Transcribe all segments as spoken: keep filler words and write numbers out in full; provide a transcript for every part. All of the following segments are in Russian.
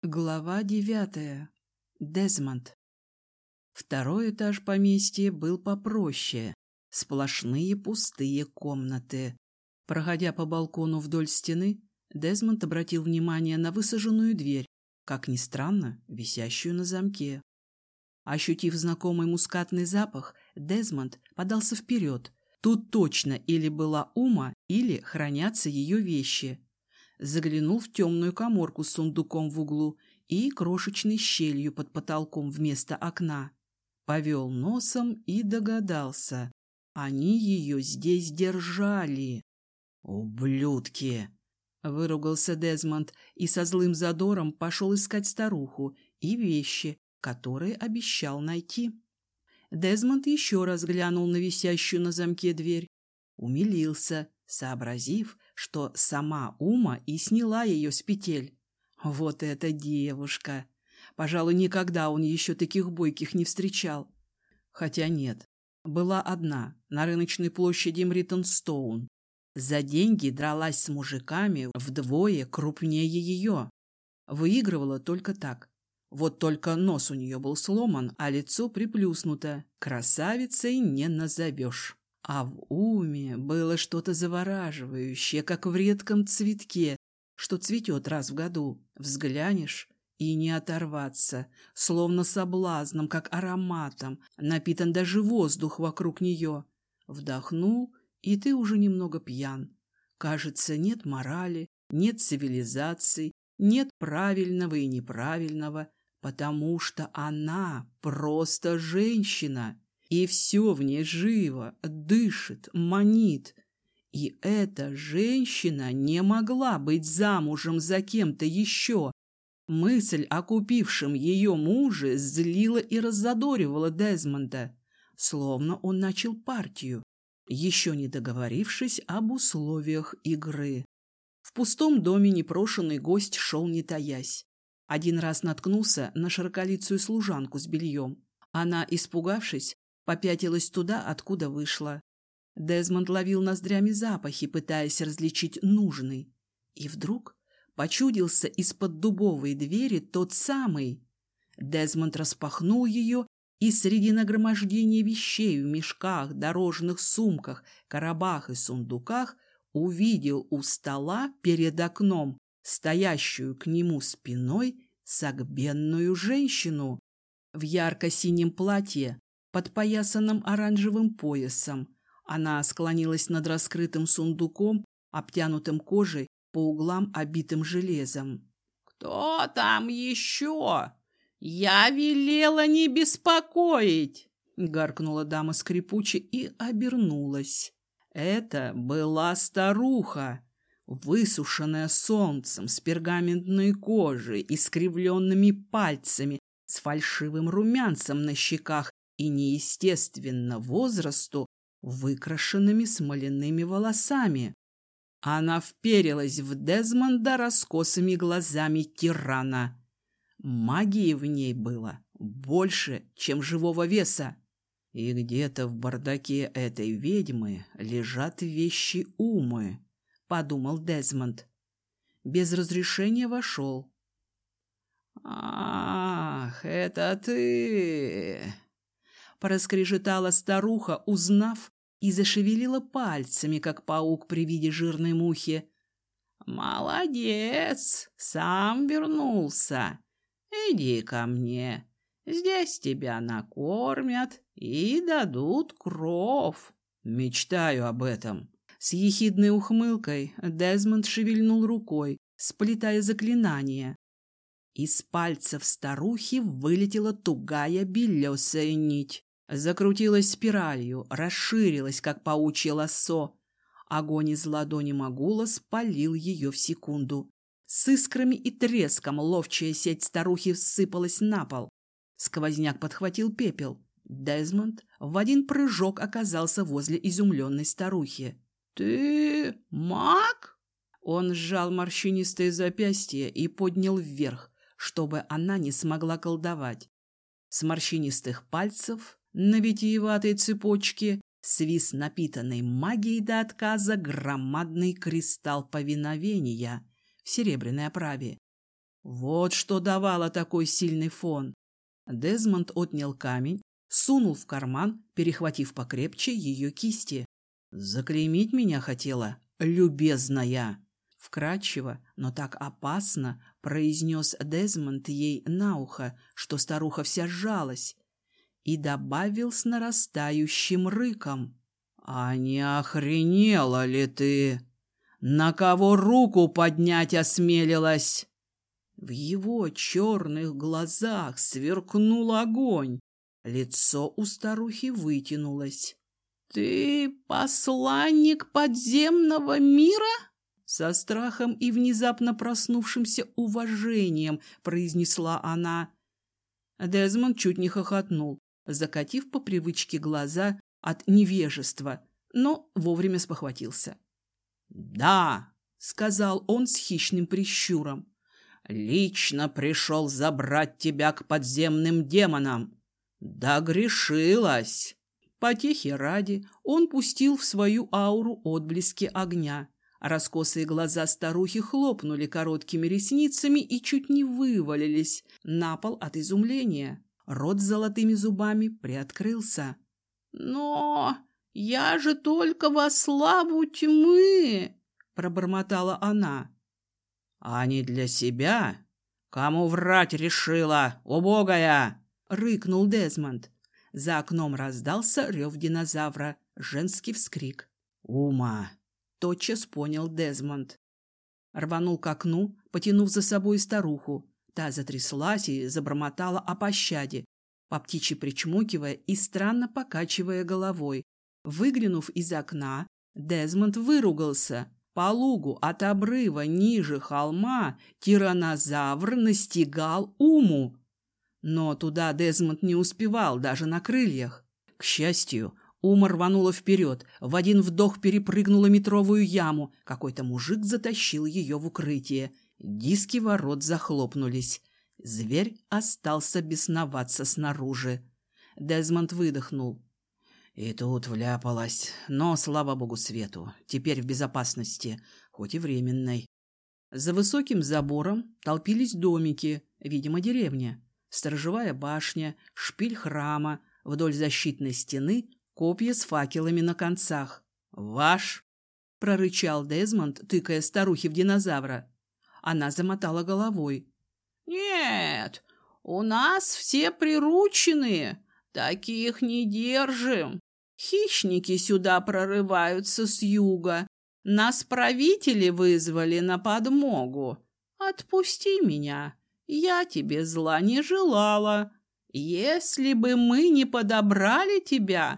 Глава девятая. Дезмонд. Второй этаж поместья был попроще. Сплошные пустые комнаты. Проходя по балкону вдоль стены, Дезмонд обратил внимание на высаженную дверь, как ни странно, висящую на замке. Ощутив знакомый мускатный запах, Дезмонд подался вперед. Тут точно или была Ума, или хранятся ее вещи. Заглянул в темную каморку с сундуком в углу и крошечной щелью под потолком вместо окна. Повел носом и догадался. Они ее здесь держали. «Ублюдки!» — выругался Дезмонд и со злым задором пошел искать старуху и вещи, которые обещал найти. Дезмонд еще раз глянул на висящую на замке дверь. Умилился, сообразив, что сама Ума и сняла ее с петель. Вот эта девушка! Пожалуй, никогда он еще таких бойких не встречал. Хотя нет, была одна, на рыночной площади Мриттенстоун. За деньги дралась с мужиками вдвое крупнее ее. Выигрывала только так. Вот только нос у нее был сломан, а лицо приплюснуто. Красавицей не назовешь. А в Уме было что-то завораживающее, как в редком цветке, что цветет раз в году. Взглянешь и не оторваться, словно соблазном, как ароматом, напитан даже воздух вокруг нее. Вдохнул, и ты уже немного пьян. Кажется, нет морали, нет цивилизации, нет правильного и неправильного, потому что она просто женщина. И все в ней живо, дышит, манит. И эта женщина не могла быть замужем за кем-то еще. Мысль о купившем ее муже злила и раззадоривала Дезмонда, словно он начал партию, еще не договорившись об условиях игры. В пустом доме непрошенный гость шел не таясь. Один раз наткнулся на широколицую служанку с бельем. Она, испугавшись, попятилась туда, откуда вышла. Дезмонд ловил ноздрями запахи, пытаясь различить нужный. И вдруг почудился из-под дубовой двери тот самый. Дезмонд распахнул ее, и среди нагромождения вещей в мешках, дорожных сумках, коробах и сундуках увидел у стола перед окном стоящую к нему спиной согбенную женщину в ярко-синем платье, подпоясанном оранжевым поясом. Она склонилась над раскрытым сундуком, обтянутым кожей, по углам обитым железом. «Кто там еще? Я велела не беспокоить!» — гаркнула дама скрипуче и обернулась. Это была старуха, высушенная солнцем, с пергаментной кожей, искривленными пальцами, с фальшивым румянцем на щеках и неестественно возрасту выкрашенными смоляными волосами. Она вперилась в Дезмонда раскосыми глазами тирана. Магии в ней было больше, чем живого веса. И где-то в бардаке этой ведьмы лежат вещи Умы, подумал Дезмонд. Без разрешения вошел. «Ах, это ты!» проскрежетала старуха, узнав, и зашевелила пальцами, как паук при виде жирной мухи. «Молодец! Сам вернулся. Иди ко мне. Здесь тебя накормят и дадут кров». «Мечтаю об этом». С ехидной ухмылкой Дезмонд шевельнул рукой, сплетая заклинание. Из пальцев старухи вылетела тугая белесая нить. Закрутилась спиралью, расширилась, как паучье лассо. Огонь из ладони Магула спалил ее в секунду. С искрами и треском ловчая сеть старухи всыпалась на пол. Сквозняк подхватил пепел. Дезмонд в один прыжок оказался возле изумленной старухи. «Ты маг?» Он сжал морщинистое запястье и поднял вверх, чтобы она не смогла колдовать. С морщинистых пальцев на витиеватой цепочке свис напитанный магией до отказа громадный кристалл повиновения в серебряной оправе. Вот что давало такой сильный фон. Дезмонд отнял камень, сунул в карман, перехватив покрепче ее кисти. «Заклеймить меня хотела, любезная!» Вкрадчиво, но так опасно произнес Дезмонд ей на ухо, что старуха вся сжалась, и добавил с нарастающим рыком: «А не охренела ли ты? На кого руку поднять осмелилась?» В его черных глазах сверкнул огонь. Лицо у старухи вытянулось. «Ты посланник подземного мира?» Со страхом и внезапно проснувшимся уважением произнесла она. Дезмонд чуть не хохотнул, закатив по привычке глаза от невежества, но вовремя спохватился. «Да», — сказал он с хищным прищуром, — «лично пришел забрать тебя к подземным демонам. Да грешилась!» Потехи ради он пустил в свою ауру отблески огня. Раскосые глаза старухи хлопнули короткими ресницами и чуть не вывалились на пол от изумления. Рот с золотыми зубами приоткрылся. «Но я же только во славу тьмы!» — пробормотала она. «А не для себя? Кому врать решила, убогая?» — рыкнул Дезмонд. За окном раздался рев динозавра, женский вскрик. «Ума!» — тотчас понял Дезмонд. Рванул к окну, потянув за собой старуху. Та затряслась и забормотала о пощаде, по птичьи причмокивая и странно покачивая головой. Выглянув из окна, Дезмонд выругался. По лугу от обрыва ниже холма тираннозавр настигал Уму. Но туда Дезмонд не успевал даже на крыльях. К счастью, Ума рванула вперед, в один вдох перепрыгнула метровую яму. Какой-то мужик затащил ее в укрытие. Диски ворот захлопнулись. Зверь остался бесноваться снаружи. Дезмонд выдохнул. И тут вляпалась, но, слава богу, свету. Теперь в безопасности, хоть и временной. За высоким забором толпились домики, видимо, деревня. Сторожевая башня, шпиль храма, вдоль защитной стены копья с факелами на концах. «Ваш!» — прорычал Дезмонд, тыкая старухи в динозавра. Она замотала головой. «Нет, у нас все прирученные, таких не держим. Хищники сюда прорываются с юга. Нас правители вызвали на подмогу. Отпусти меня, я тебе зла не желала. Если бы мы не подобрали тебя,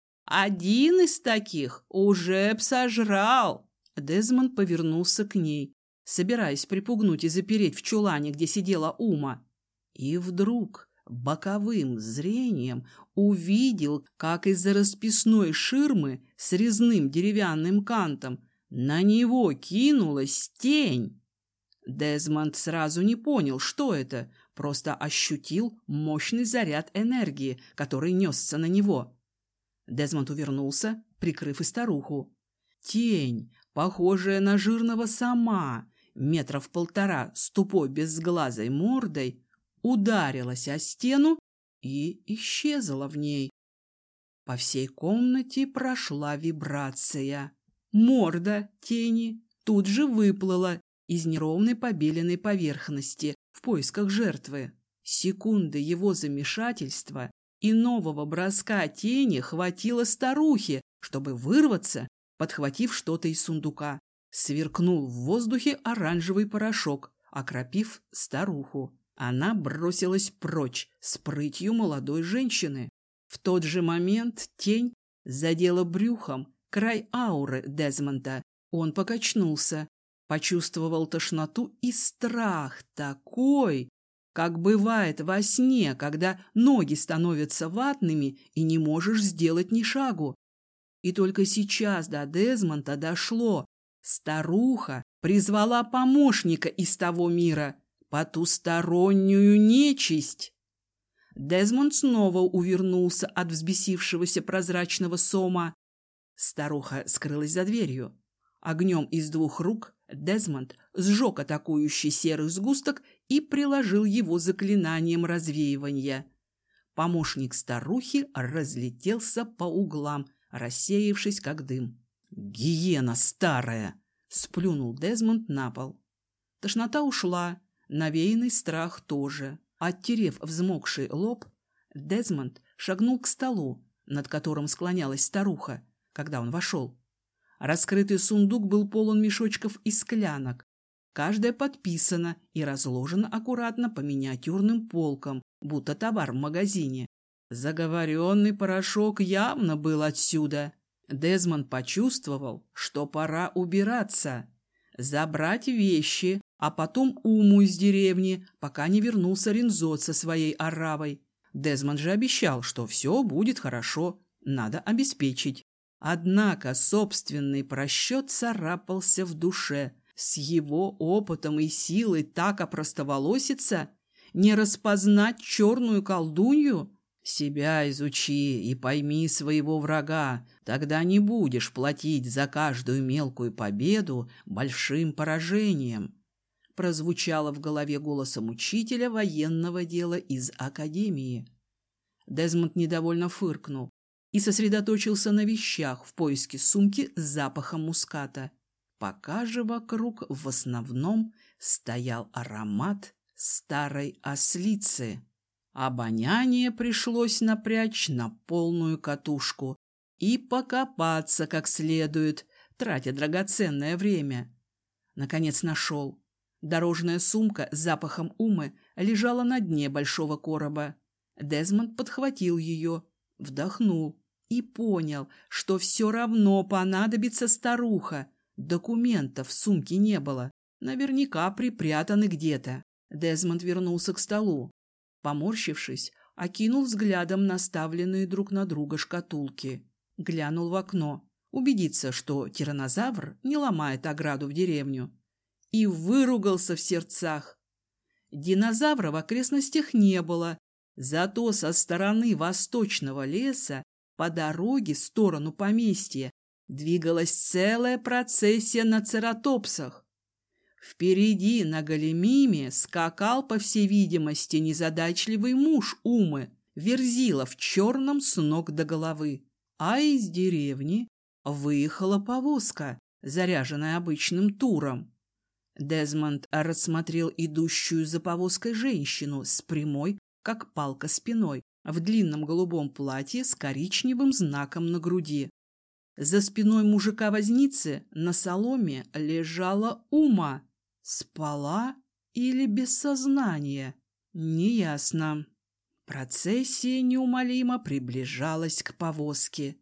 один из таких уже б сожрал». Дезмонд повернулся к ней, собираясь припугнуть и запереть в чулане, где сидела Ума. И вдруг боковым зрением увидел, как из-за расписной ширмы с резным деревянным кантом на него кинулась тень. Дезмонд сразу не понял, что это, просто ощутил мощный заряд энергии, который несся на него. Дезмонд увернулся, прикрыв и старуху. Тень, похожая на жирного сома, метров полтора, с тупой безглазой мордой, ударилась о стену и исчезла в ней. По всей комнате прошла вибрация. Морда тени тут же выплыла из неровной побеленной поверхности в поисках жертвы. Секунды его замешательства и нового броска тени хватило старухе, чтобы вырваться, подхватив что-то из сундука. Сверкнул в воздухе оранжевый порошок, окропив старуху. Она бросилась прочь с прытью молодой женщины. В тот же момент тень задела брюхом край ауры Дезмонда. Он покачнулся, почувствовал тошноту и страх такой, как бывает во сне, когда ноги становятся ватными и не можешь сделать ни шагу. И только сейчас до Дезмонда дошло. Старуха призвала помощника из того мира, потустороннюю нечисть. Дезмонд снова увернулся от взбесившегося прозрачного сома. Старуха скрылась за дверью. Огнем из двух рук Дезмонд сжег атакующий серый сгусток и приложил его заклинанием развеивания. Помощник старухи разлетелся по углам, рассеявшись как дым. «Гиена старая!» — сплюнул Дезмонд на пол. Тошнота ушла, навеянный страх тоже. Оттерев взмокший лоб, Дезмонд шагнул к столу, над которым склонялась старуха, когда он вошел. Раскрытый сундук был полон мешочков и склянок. Каждая подписана и разложена аккуратно по миниатюрным полкам, будто товар в магазине. Заговоренный порошок явно был отсюда. Дезмонд почувствовал, что пора убираться, забрать вещи, а потом Уму из деревни, пока не вернулся Ринзот со своей оравой. Дезмонд же обещал, что все будет хорошо, надо обеспечить. Однако собственный просчет царапался в душе. С его опытом и силой так опростоволоситься, не распознать черную колдунью? Себя изучи и пойми своего врага, тогда не будешь платить за каждую мелкую победу большим поражением. Прозвучало в голове голосом учителя военного дела из академии. Дезмонд недовольно фыркнул и сосредоточился на вещах в поиске сумки с запахом муската. Пока же вокруг в основном стоял аромат старой ослицы. Обоняние пришлось напрячь на полную катушку и покопаться как следует, тратя драгоценное время. Наконец нашел. Дорожная сумка с запахом Умы лежала на дне большого короба. Дезмонд подхватил ее, вдохнул и понял, что все равно понадобится старуха. Документов в сумке не было, наверняка припрятаны где-то. Дезмонд вернулся к столу. Поморщившись, окинул взглядом наставленные друг на друга шкатулки. Глянул в окно, убедиться, что тираннозавр не ломает ограду в деревню. И выругался в сердцах. Динозавра в окрестностях не было, зато со стороны восточного леса по дороге в сторону поместья двигалась целая процессия на цератопсах. Впереди на Галимиме скакал, по всей видимости, незадачливый муж Умы, Верзила в черном с ног до головы. А из деревни выехала повозка, заряженная обычным туром. Дезмонд рассмотрел идущую за повозкой женщину с прямой, как палка, спиной, в длинном голубом платье с коричневым знаком на груди. За спиной мужика-возницы на соломе лежала Ума. Спала или без сознания? Неясно. Процессия неумолимо приближалась к повозке.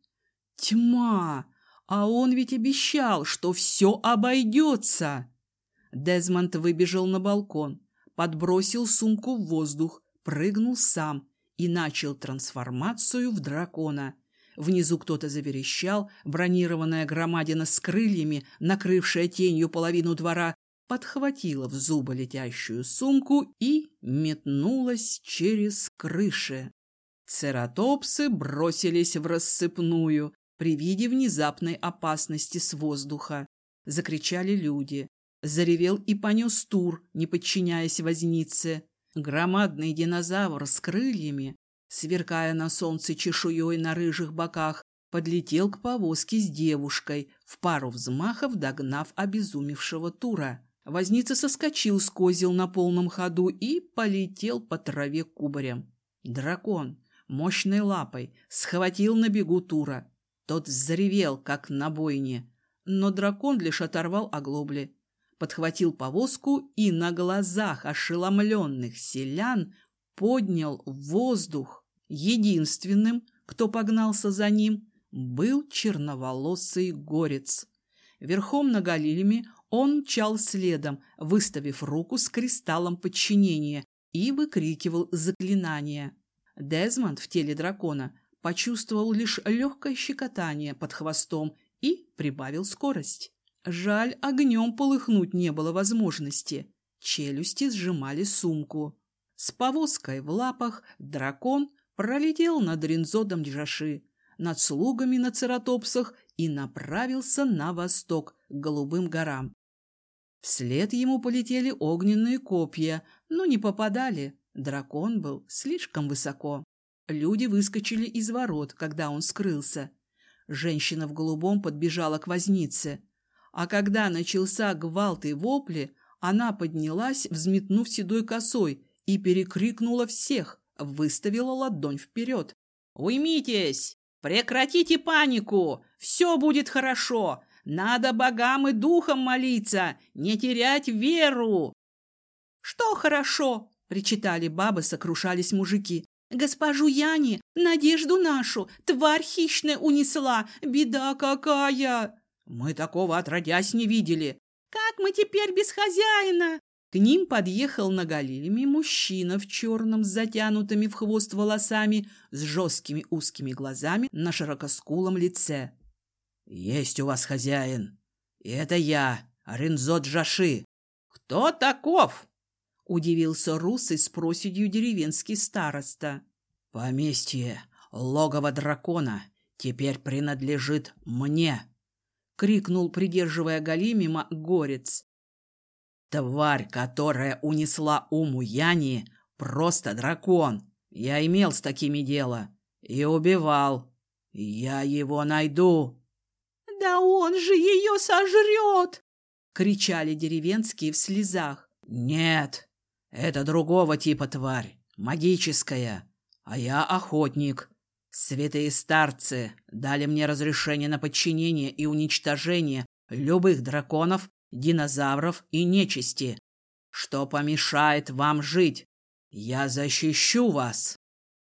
Тьма! А он ведь обещал, что все обойдется! Дезмонд выбежал на балкон, подбросил сумку в воздух, прыгнул сам и начал трансформацию в дракона. Внизу кто-то заверещал, бронированная громадина с крыльями, накрывшая тенью половину двора, подхватила в зубы летящую сумку и метнулась через крыши. Цератопсы бросились в рассыпную при виде внезапной опасности с воздуха. Закричали люди. Заревел и понес тур, не подчиняясь вознице. Громадный динозавр с крыльями, сверкая на солнце чешуей на рыжих боках, подлетел к повозке с девушкой, в пару взмахов догнав обезумевшего тура. Возница соскочил с козел на полном ходу и полетел по траве кубарем. Дракон мощной лапой схватил на бегу тура. Тот заревел, как на бойне, но дракон лишь оторвал оглобли. Подхватил повозку и на глазах ошеломленных селян поднял в воздух. Единственным, кто погнался за ним, был черноволосый горец. Верхом на Галилеме он мчал следом, выставив руку с кристаллом подчинения, и выкрикивал заклинания. Дезмонд в теле дракона почувствовал лишь легкое щекотание под хвостом и прибавил скорость. Жаль, огнем полыхнуть не было возможности. Челюсти сжимали сумку. С повозкой в лапах дракон пролетел над Ринзодом Джаши, над слугами на цератопсах и направился на восток, к Голубым горам. Вслед ему полетели огненные копья, но не попадали. Дракон был слишком высоко. Люди выскочили из ворот, когда он скрылся. Женщина в голубом подбежала к вознице. А когда начался гвалт и вопли, она поднялась, взметнув седой косой, и перекрикнула всех, выставила ладонь вперед. «Уймитесь! Прекратите панику! Все будет хорошо! Надо богам и духам молиться, не терять веру!» «Что хорошо?» — причитали бабы, сокрушались мужики. «Госпожу Яни, надежду нашу, тварь хищная унесла, беда какая!» «Мы такого отродясь не видели!» «Как мы теперь без хозяина?» К ним подъехал на големи мужчина в черном с затянутыми в хвост волосами, с жесткими узкими глазами на широкоскулом лице. «Есть у вас хозяин, и это я, Ринзо Джаши». «Кто таков?» — удивился русый с проседью деревенский староста. «Поместье, логово дракона, теперь принадлежит мне», — крикнул, придерживая големима, горец. «Тварь, которая унесла Уму Яни, просто дракон. Я имел с такими дело и убивал. Я его найду». «Да он же ее сожрет!» — кричали деревенские в слезах. «Нет, это другого типа тварь, магическая, а я охотник. Святые старцы дали мне разрешение на подчинение и уничтожение любых драконов, динозавров и нечисти. Что помешает вам жить? Я защищу вас!»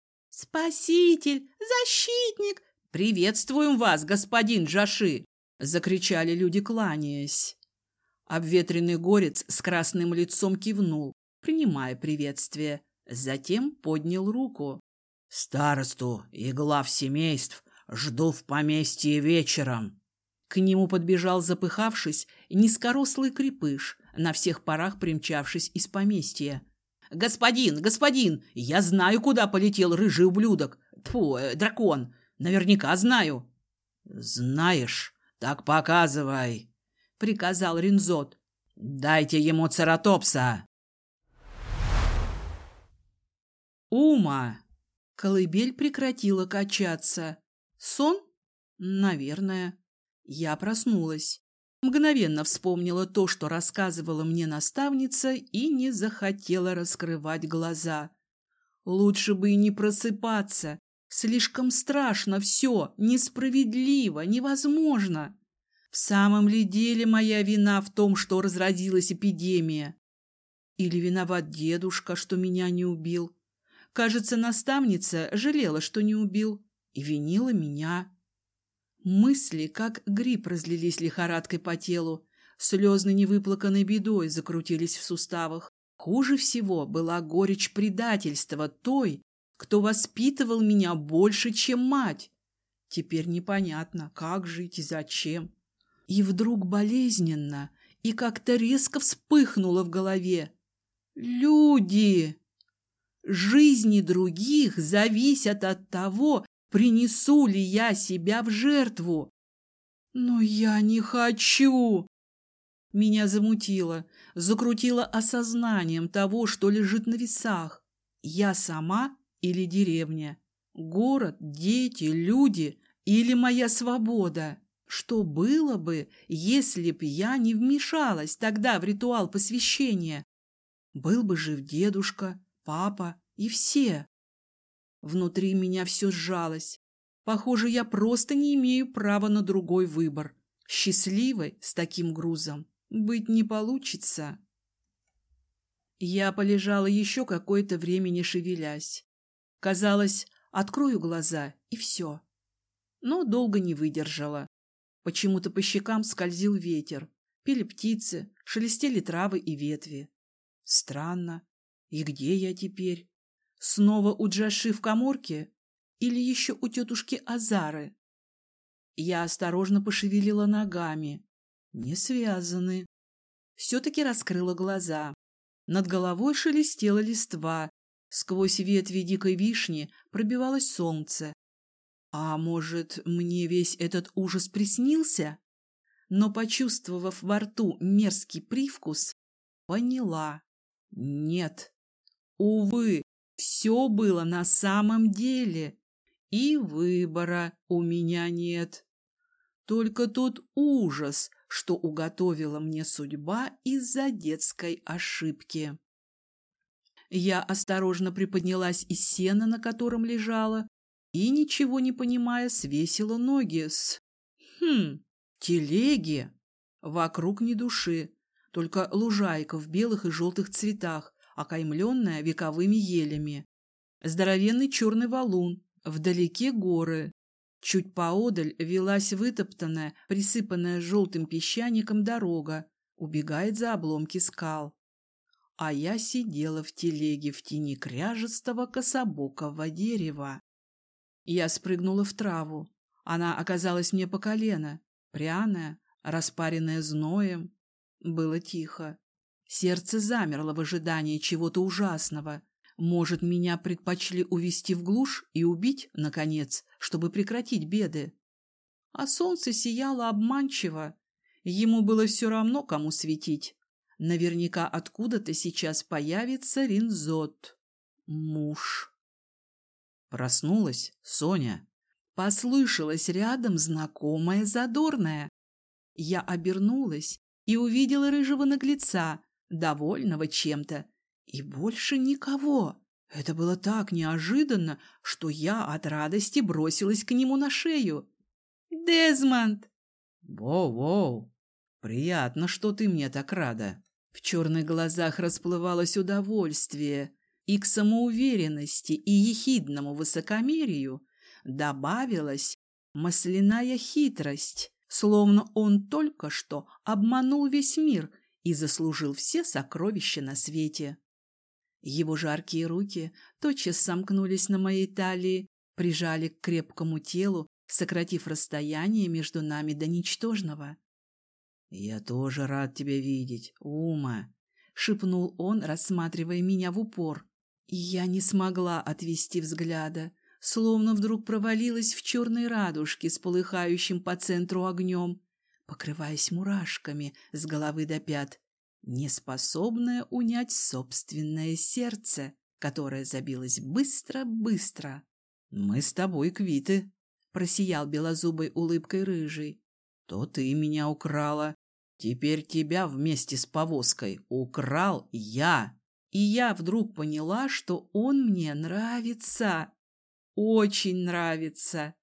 «Спаситель! Защитник! Приветствуем вас, господин Джаши!» — закричали люди, кланяясь. Обветренный горец с красным лицом кивнул, принимая приветствие, затем поднял руку. «Старосту и глав семейств жду в поместье вечером». К нему подбежал, запыхавшись, низкорослый крепыш, на всех парах примчавшись из поместья. «Господин, господин, я знаю, куда полетел рыжий ублюдок. Тьфу, э, дракон. Наверняка знаю». «Знаешь, так показывай», — приказал Ринзот. «Дайте ему цератопса». Ума. Колыбель прекратила качаться. Сон? Наверное. Я проснулась. Мгновенно вспомнила то, что рассказывала мне наставница, и не захотела раскрывать глаза. Лучше бы и не просыпаться. Слишком страшно все, несправедливо, невозможно. В самом ли деле моя вина в том, что разразилась эпидемия? Или виноват дедушка, что меня не убил? Кажется, наставница жалела, что не убил, и винила меня. Мысли, как гриб, разлились лихорадкой по телу, слезно невыплаканной бедой закрутились в суставах. Хуже всего была горечь предательства той, кто воспитывал меня больше, чем мать. Теперь непонятно, как жить и зачем. И вдруг болезненно и как-то резко вспыхнуло в голове. Люди! Жизни других зависят от того, принесу ли я себя в жертву. Но я не хочу. Меня замутило, закрутило осознанием того, что лежит на весах. Я сама или деревня? Город, дети, люди или моя свобода? Что было бы, если б я не вмешалась тогда в ритуал посвящения? Был бы жив дедушка, папа и все. Внутри меня все сжалось. Похоже, я просто не имею права на другой выбор. Счастливой с таким грузом быть не получится. Я полежала еще какое-то время, не шевелясь. Казалось, открою глаза, и все. Но долго не выдержала. Почему-то по щекам скользил ветер. Пели птицы, шелестели травы и ветви. Странно. И где я теперь? Снова у Джаши в каморке? Или еще у тетушки Азары? Я осторожно пошевелила ногами. Не связаны. Все-таки раскрыла глаза. Над головой шелестела листва. Сквозь ветви дикой вишни пробивалось солнце. А может, мне весь этот ужас приснился? но, почувствовав во рту мерзкий привкус, поняла. Нет, увы, все было на самом деле, и выбора у меня нет. Только тот ужас, что уготовила мне судьба из-за детской ошибки. Я осторожно приподнялась из сена, на котором лежала, и, ничего не понимая, свесила ноги с... Хм, телеги. Вокруг ни души, только лужайка в белых и желтых цветах, окаймленная вековыми елями. Здоровенный черный валун, вдалеке горы. Чуть поодаль велась вытоптанная, присыпанная желтым песчаником дорога, убегает за обломки скал. А я сидела в телеге в тени кряжестого кособокого дерева. Я спрыгнула в траву. Она оказалась мне по колено, пряная, распаренная зноем. Было тихо. Сердце замерло в ожидании чего-то ужасного. Может, меня предпочли увести в глушь и убить, наконец, чтобы прекратить беды. А солнце сияло обманчиво. Ему было все равно, кому светить. Наверняка откуда-то сейчас появится Ринзот. Муж. Проснулась Соня. Послышалось рядом знакомое задорное. Я обернулась и увидела рыжего наглеца, довольного чем-то. И больше никого. Это было так неожиданно, что я от радости бросилась к нему на шею. «Дезмонд!» «Воу-воу! Приятно, что ты мне так рада!» В черных глазах расплывалось удовольствие, и к самоуверенности и ехидному высокомерию добавилась масляная хитрость, словно он только что обманул весь мир и заслужил все сокровища на свете. Его жаркие руки тотчас сомкнулись на моей талии, прижали к крепкому телу, сократив расстояние между нами до ничтожного. «Я тоже рад тебя видеть, Ума», — шепнул он, рассматривая меня в упор. И я не смогла отвести взгляда, словно вдруг провалилась в черной радужке с полыхающим по центру огнем, покрываясь мурашками с головы до пят, неспособная унять собственное сердце, которое забилось быстро-быстро. «Мы с тобой квиты», — просиял белозубой улыбкой рыжий. «То ты меня украла. Теперь тебя вместе с повозкой украл я». И я вдруг поняла, что он мне нравится. Очень нравится.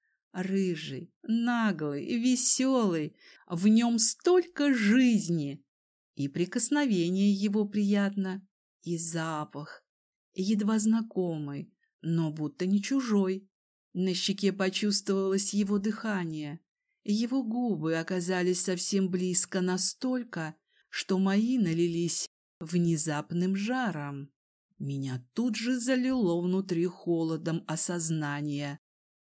Рыжий, наглый, веселый. В нем столько жизни. И прикосновение его приятно, и запах, едва знакомый, но будто не чужой. На щеке почувствовалось его дыхание. Его губы оказались совсем близко настолько, что мои налились внезапным жаром. Меня тут же залило внутри холодом осознания.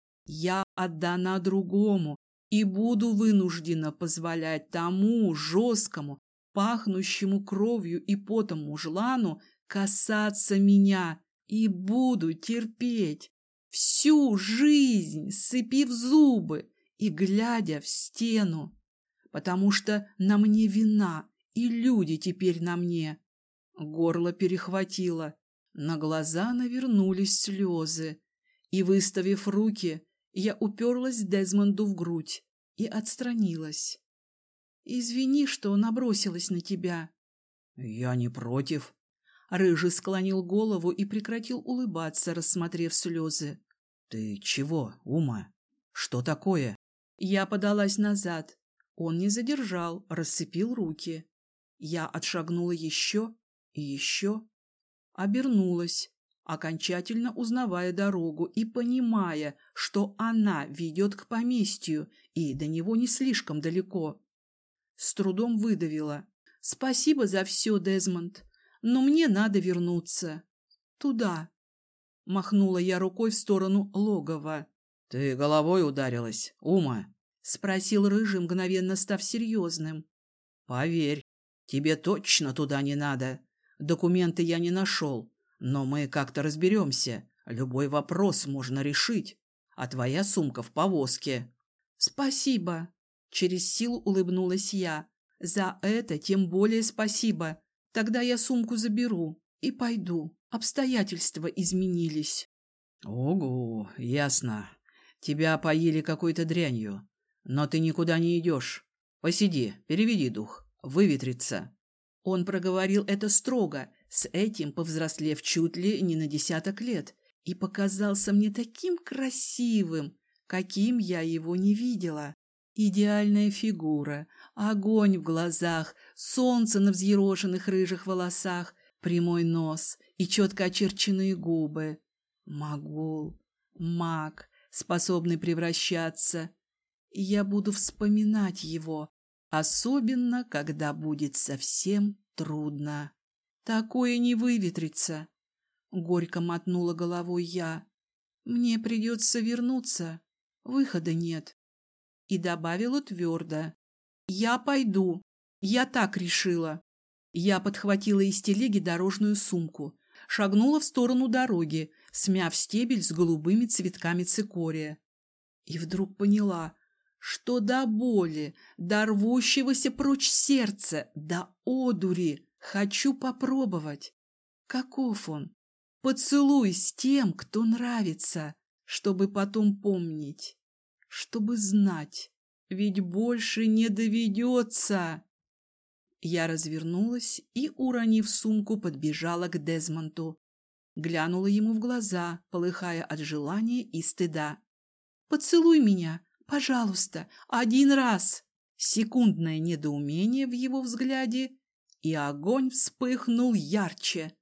Я отдана другому и буду вынуждена позволять тому жесткому, пахнущему кровью и потом мужлану касаться меня, и буду терпеть всю жизнь, сцепив зубы и глядя в стену, потому что на мне вина, и люди теперь на мне. Горло перехватило, на глаза навернулись слезы, и, выставив руки, я уперлась Дезмонду в грудь и отстранилась. «Извини, что набросилась на тебя». «Я не против». Рыжий склонил голову и прекратил улыбаться, рассмотрев слезы. «Ты чего, Ума? Что такое?» Я подалась назад. Он не задержал, расцепил руки. Я отшагнула еще и еще. Обернулась, окончательно узнавая дорогу и понимая, что она ведет к поместью и до него не слишком далеко. С трудом выдавила. «Спасибо за все, Дезмонд, но мне надо вернуться. Туда». Махнула я рукой в сторону логова. «Ты головой ударилась, Ума?» — спросил Рыжий, мгновенно став серьезным. «Поверь, тебе точно туда не надо. Документы я не нашел, но мы как-то разберемся. Любой вопрос можно решить. А твоя сумка в повозке». «Спасибо». Через силу улыбнулась я. За это тем более спасибо. Тогда я сумку заберу и пойду. Обстоятельства изменились. Ого, ясно. Тебя опоили какой-то дрянью. Но ты никуда не идешь. Посиди, переведи дух, выветриться. Он проговорил это строго, с этим повзрослев чуть ли не на десяток лет, и показался мне таким красивым, каким я его не видела. Идеальная фигура, огонь в глазах, солнце на взъерошенных рыжих волосах, прямой нос и четко очерченные губы. Могул, маг, способный превращаться. И я буду вспоминать его, особенно, когда будет совсем трудно. Такое не выветрится. Горько мотнула головой я. Мне придется вернуться. Выхода нет. И добавила твердо. Я пойду. Я так решила. Я подхватила из телеги дорожную сумку, шагнула в сторону дороги, смяв стебель с голубыми цветками цикория. И вдруг поняла, что до боли, до рвущегося прочь сердца, до одури хочу попробовать. Каков он? Поцелуй с тем, кто нравится, чтобы потом помнить, чтобы знать, ведь больше не доведется. Я развернулась и, уронив сумку, подбежала к Дезмонду. Глянула ему в глаза, полыхая от желания и стыда. «Поцелуй меня, пожалуйста, один раз!» Секундное недоумение в его взгляде, и огонь вспыхнул ярче.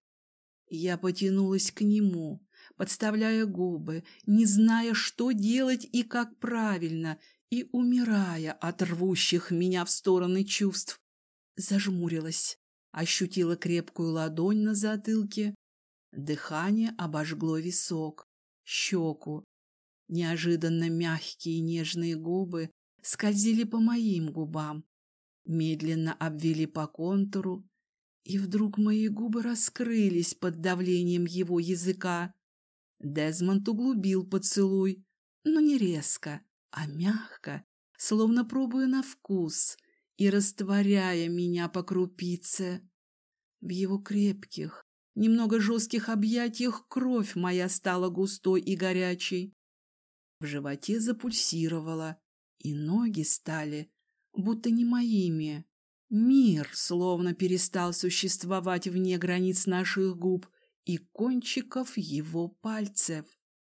Я потянулась к нему, подставляя губы, не зная, что делать и как правильно, и умирая от рвущих меня в стороны чувств. Зажмурилась, ощутила крепкую ладонь на затылке. Дыхание обожгло висок, щеку. Неожиданно мягкие нежные губы скользили по моим губам, медленно обвели по контуру, и вдруг мои губы раскрылись под давлением его языка. Дезмонд углубил поцелуй, но не резко, а мягко, словно пробуя на вкус и растворяя меня по крупице. В его крепких, немного жестких объятиях кровь моя стала густой и горячей. В животе запульсировало, и ноги стали будто не моими. Мир словно перестал существовать вне границ наших губ и кончиков его пальцев.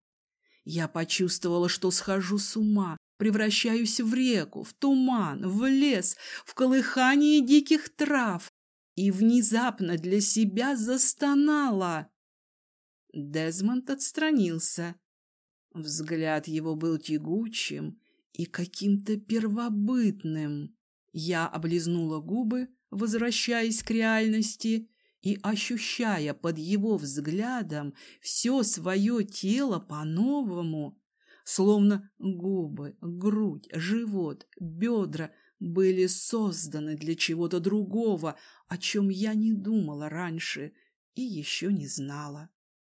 Я почувствовала, что схожу с ума, превращаюсь в реку, в туман, в лес, в колыхание диких трав, и внезапно для себя застонала. Дезмонд отстранился. Взгляд его был тягучим и каким-то первобытным. Я облизнула губы, возвращаясь к реальности, и, ощущая под его взглядом все свое тело по-новому, словно губы, грудь, живот, бедра были созданы для чего-то другого, о чем я не думала раньше и еще не знала.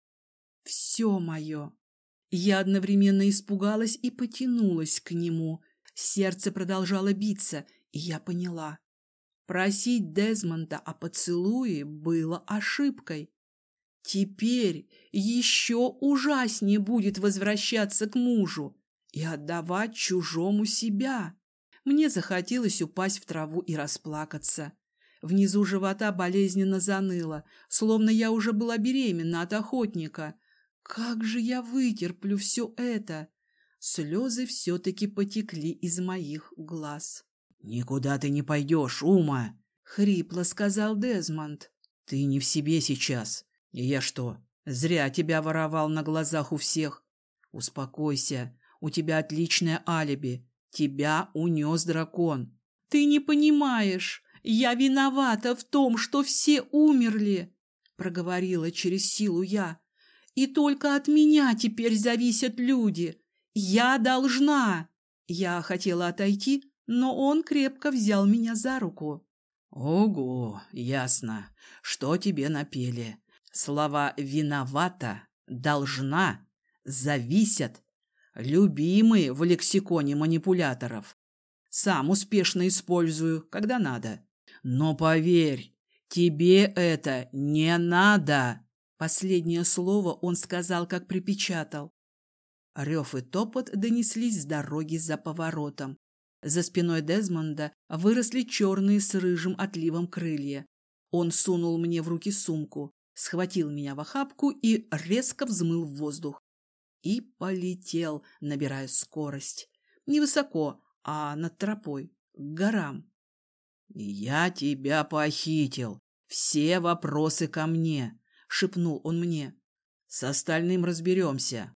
Все мое. Я одновременно испугалась и потянулась к нему. Сердце продолжало биться, и я поняла. Просить Дезмонда о поцелуе было ошибкой. Теперь еще ужаснее будет возвращаться к мужу и отдавать чужому себя. Мне захотелось упасть в траву и расплакаться. Внизу живота болезненно заныло, словно я уже была беременна от охотника. Как же я вытерплю все это? Слезы все-таки потекли из моих глаз. «Никуда ты не пойдешь, Ума!» — хрипло сказал Дезмонд. «Ты не в себе сейчас. И я что, зря тебя воровал на глазах у всех? Успокойся, у тебя отличное алиби. Тебя унес дракон». «Ты не понимаешь, я виновата в том, что все умерли», — проговорила через силу я. «И только от меня теперь зависят люди. Я должна». Я хотела отойти, но он крепко взял меня за руку. «Ого, ясно. Что тебе напели? Слова «виновата», «должна», «зависят» — любимые в лексиконе манипуляторов. Сам успешно использую, когда надо. Но поверь, тебе это не надо. Последнее слово он сказал, как припечатал. Рев и топот донеслись с дороги за поворотом. За спиной Дезмонда выросли черные с рыжим отливом крылья. Он сунул мне в руки сумку, схватил меня в охапку и резко взмыл в воздух. И полетел, набирая скорость. Невысоко, а над тропой, к горам. «Я тебя похитил. Все вопросы ко мне», — шепнул он мне. «С остальным разберемся.